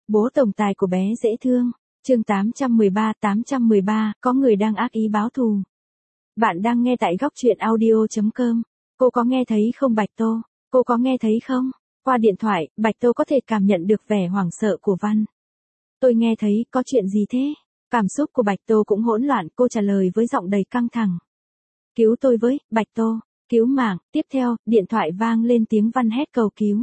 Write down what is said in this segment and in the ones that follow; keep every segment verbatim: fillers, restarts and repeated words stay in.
Bố tổng tài của bé dễ thương. Chương tám trăm mười ba, tám trăm mười ba, có người đang ác ý báo thù. Bạn đang nghe tại góc truyện audio chấm com. Cô có nghe thấy không Bạch Tô? Cô có nghe thấy không? Qua điện thoại, Bạch Tô có thể cảm nhận được vẻ hoảng sợ của Văn. Tôi nghe thấy, có chuyện gì thế? Cảm xúc của Bạch Tô cũng hỗn loạn, cô trả lời với giọng đầy căng thẳng. Cứu tôi với, Bạch Tô, cứu mạng. Tiếp theo, điện thoại vang lên tiếng Văn hét cầu cứu.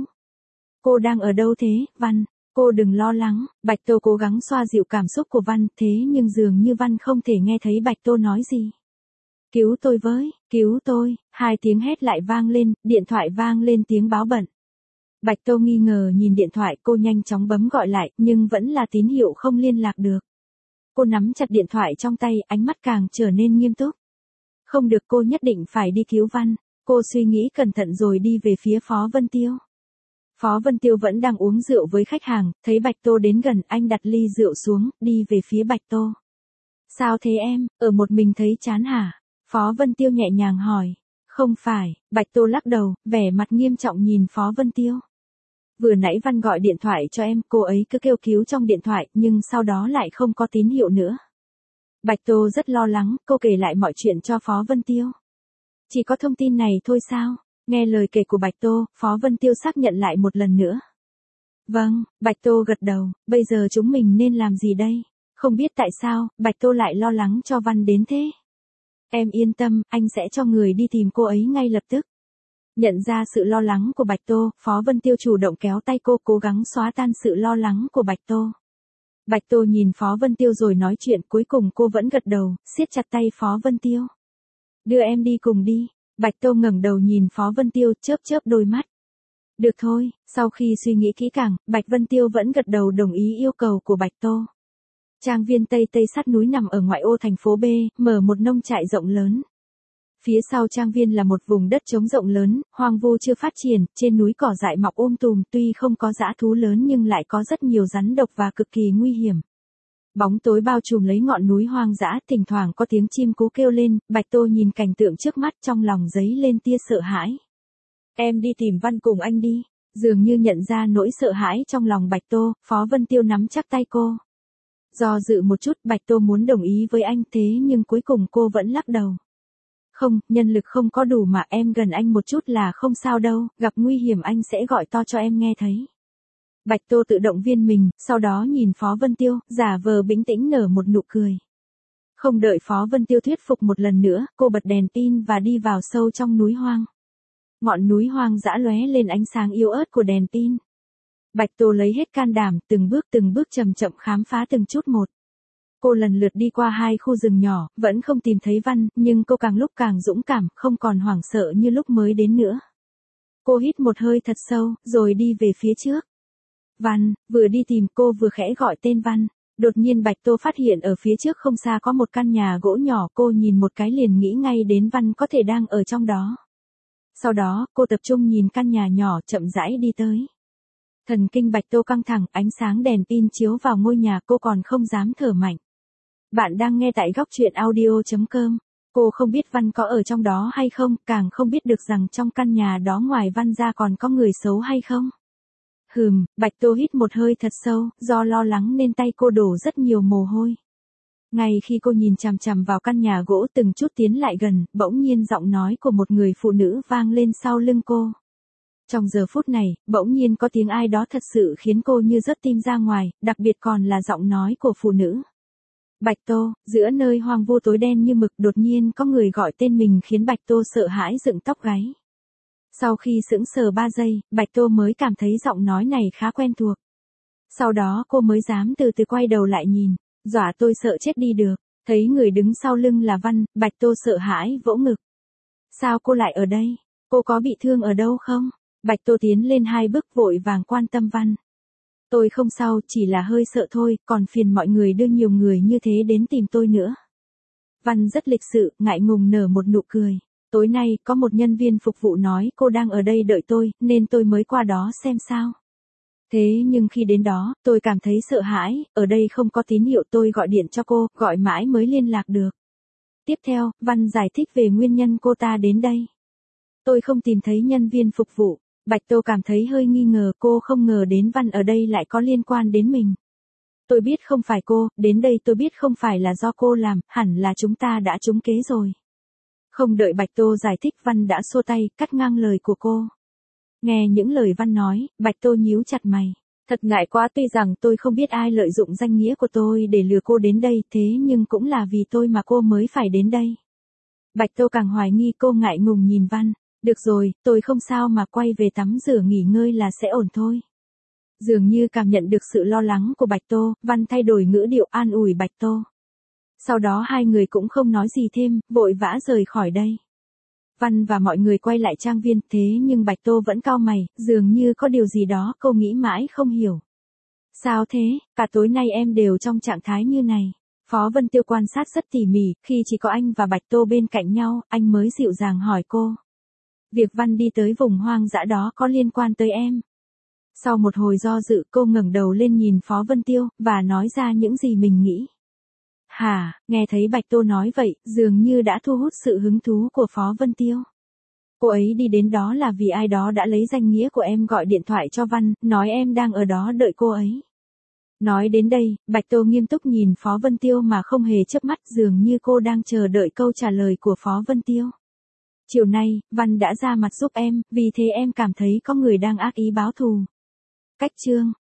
Cô đang ở đâu thế, Văn? Cô đừng lo lắng. Bạch Tô cố gắng xoa dịu cảm xúc của Văn, thế nhưng dường như Văn không thể nghe thấy Bạch Tô nói gì. Cứu tôi với, cứu tôi, hai tiếng hét lại vang lên, điện thoại vang lên tiếng báo bận. Bạch Tô nghi ngờ nhìn điện thoại, cô nhanh chóng bấm gọi lại, nhưng vẫn là tín hiệu không liên lạc được. Cô nắm chặt điện thoại trong tay, ánh mắt càng trở nên nghiêm túc. Không được, cô nhất định phải đi cứu Văn. Cô suy nghĩ cẩn thận rồi đi về phía Phó Vân Tiêu. Phó Vân Tiêu vẫn đang uống rượu với khách hàng, thấy Bạch Tô đến gần, anh đặt ly rượu xuống, đi về phía Bạch Tô. Sao thế em, ở một mình thấy chán hả? Phó Vân Tiêu nhẹ nhàng hỏi. Không phải, Bạch Tô lắc đầu, vẻ mặt nghiêm trọng nhìn Phó Vân Tiêu. Vừa nãy Văn gọi điện thoại cho em, cô ấy cứ kêu cứu trong điện thoại, nhưng sau đó lại không có tín hiệu nữa. Bạch Tô rất lo lắng, cô kể lại mọi chuyện cho Phó Vân Tiêu. Chỉ có thông tin này thôi sao? Nghe lời kể của Bạch Tô, Phó Vân Tiêu xác nhận lại một lần nữa. Vâng, Bạch Tô gật đầu, bây giờ chúng mình nên làm gì đây? Không biết tại sao, Bạch Tô lại lo lắng cho Văn đến thế. Em yên tâm, anh sẽ cho người đi tìm cô ấy ngay lập tức. Nhận ra sự lo lắng của Bạch Tô, Phó Vân Tiêu chủ động kéo tay cô, cố gắng xóa tan sự lo lắng của Bạch Tô. Bạch Tô nhìn Phó Vân Tiêu rồi nói chuyện, cuối cùng cô vẫn gật đầu, siết chặt tay Phó Vân Tiêu. Đưa em đi cùng đi. Bạch Tô ngẩng đầu nhìn Phó Vân Tiêu, chớp chớp đôi mắt. Được thôi, sau khi suy nghĩ kỹ càng, Bạch Vân Tiêu vẫn gật đầu đồng ý yêu cầu của Bạch Tô. Trang viên Tây Tây sát núi nằm ở ngoại ô thành phố B, mở một nông trại rộng lớn. Phía sau trang viên là một vùng đất trống rộng lớn, hoang vu chưa phát triển, trên núi cỏ dại mọc um tùm, tuy không có dã thú lớn nhưng lại có rất nhiều rắn độc và cực kỳ nguy hiểm. Bóng tối bao trùm lấy ngọn núi hoang dã, thỉnh thoảng có tiếng chim cú kêu lên, Bạch Tô nhìn cảnh tượng trước mắt trong lòng dấy lên tia sợ hãi. Em đi tìm Văn cùng anh đi. Dường như nhận ra nỗi sợ hãi trong lòng Bạch Tô, Phó Vân Tiêu nắm chắc tay cô. Do dự một chút, Bạch Tô muốn đồng ý với anh, thế nhưng cuối cùng cô vẫn lắc đầu. Không, nhân lực không có đủ mà, em gần anh một chút là không sao đâu, gặp nguy hiểm anh sẽ gọi to cho em nghe thấy. Bạch Tô tự động viên mình, sau đó nhìn Phó Vân Tiêu, giả vờ bình tĩnh nở một nụ cười. Không đợi Phó Vân Tiêu thuyết phục một lần nữa, cô bật đèn pin và đi vào sâu trong núi hoang. Ngọn núi hoang dã lóe lên ánh sáng yếu ớt của đèn pin. Bạch Tô lấy hết can đảm, từng bước từng bước chậm chậm khám phá từng chút một. Cô lần lượt đi qua hai khu rừng nhỏ, vẫn không tìm thấy Văn, nhưng cô càng lúc càng dũng cảm, không còn hoảng sợ như lúc mới đến nữa. Cô hít một hơi thật sâu, rồi đi về phía trước. Văn, vừa đi tìm cô vừa khẽ gọi tên Văn. Đột nhiên Bạch Tô phát hiện ở phía trước không xa có một căn nhà gỗ nhỏ, cô nhìn một cái liền nghĩ ngay đến Văn có thể đang ở trong đó. Sau đó, cô tập trung nhìn căn nhà nhỏ, chậm rãi đi tới. Thần kinh Bạch Tô căng thẳng, ánh sáng đèn pin chiếu vào ngôi nhà, cô còn không dám thở mạnh. Bạn đang nghe tại góc truyện audio chấm com. Cô không biết Văn có ở trong đó hay không, càng không biết được rằng trong căn nhà đó ngoài Văn ra còn có người xấu hay không. Hừm, Bạch Tô hít một hơi thật sâu, do lo lắng nên tay cô đổ rất nhiều mồ hôi. Ngay khi cô nhìn chằm chằm vào căn nhà gỗ từng chút tiến lại gần, bỗng nhiên giọng nói của một người phụ nữ vang lên sau lưng cô. Trong giờ phút này, bỗng nhiên có tiếng ai đó thật sự khiến cô như rớt tim ra ngoài, đặc biệt còn là giọng nói của phụ nữ. Bạch Tô, giữa nơi hoang vu tối đen như mực, đột nhiên có người gọi tên mình khiến Bạch Tô sợ hãi dựng tóc gáy. Sau khi sững sờ ba giây, Bạch Tô mới cảm thấy giọng nói này khá quen thuộc. Sau đó cô mới dám từ từ quay đầu lại nhìn, dọa tôi sợ chết đi được. Thấy người đứng sau lưng là Văn, Bạch Tô sợ hãi vỗ ngực. Sao cô lại ở đây? Cô có bị thương ở đâu không? Bạch Tô tiến lên hai bước vội vàng quan tâm Văn. Tôi không sao, chỉ là hơi sợ thôi, còn phiền mọi người đưa nhiều người như thế đến tìm tôi nữa. Văn rất lịch sự, ngại ngùng nở một nụ cười. Tối nay, có một nhân viên phục vụ nói cô đang ở đây đợi tôi, nên tôi mới qua đó xem sao. Thế nhưng khi đến đó, tôi cảm thấy sợ hãi, ở đây không có tín hiệu, tôi gọi điện cho cô, gọi mãi mới liên lạc được. Tiếp theo, Văn giải thích về nguyên nhân cô ta đến đây. Tôi không tìm thấy nhân viên phục vụ. Bạch Tô cảm thấy hơi nghi ngờ, cô không ngờ đến Văn ở đây lại có liên quan đến mình. Tôi biết không phải cô, đến đây tôi biết không phải là do cô làm, hẳn là chúng ta đã trúng kế rồi. Không đợi Bạch Tô giải thích, Văn đã xua tay, cắt ngang lời của cô. Nghe những lời Văn nói, Bạch Tô nhíu chặt mày. Thật ngại quá, tuy rằng tôi không biết ai lợi dụng danh nghĩa của tôi để lừa cô đến đây, thế nhưng cũng là vì tôi mà cô mới phải đến đây. Bạch Tô càng hoài nghi, cô ngại ngùng nhìn Văn. Được rồi, tôi không sao mà, quay về tắm rửa nghỉ ngơi là sẽ ổn thôi. Dường như cảm nhận được sự lo lắng của Bạch Tô, Văn thay đổi ngữ điệu an ủi Bạch Tô. Sau đó hai người cũng không nói gì thêm, vội vã rời khỏi đây. Văn và mọi người quay lại trang viên, thế nhưng Bạch Tô vẫn cau mày, dường như có điều gì đó cô nghĩ mãi không hiểu. Sao thế, cả tối nay em đều trong trạng thái như này. Phó Vân Tiêu quan sát rất tỉ mỉ, khi chỉ có anh và Bạch Tô bên cạnh nhau, anh mới dịu dàng hỏi cô. Việc Văn đi tới vùng hoang dã đó có liên quan tới em. Sau một hồi do dự, cô ngẩng đầu lên nhìn Phó Vân Tiêu, và nói ra những gì mình nghĩ. Hả, nghe thấy Bạch Tô nói vậy, dường như đã thu hút sự hứng thú của Phó Vân Tiêu. Cô ấy đi đến đó là vì ai đó đã lấy danh nghĩa của em gọi điện thoại cho Văn, nói em đang ở đó đợi cô ấy. Nói đến đây, Bạch Tô nghiêm túc nhìn Phó Vân Tiêu mà không hề chớp mắt, dường như cô đang chờ đợi câu trả lời của Phó Vân Tiêu. Chiều nay, Văn đã ra mặt giúp em, vì thế em cảm thấy có người đang ác ý báo thù. Cách chương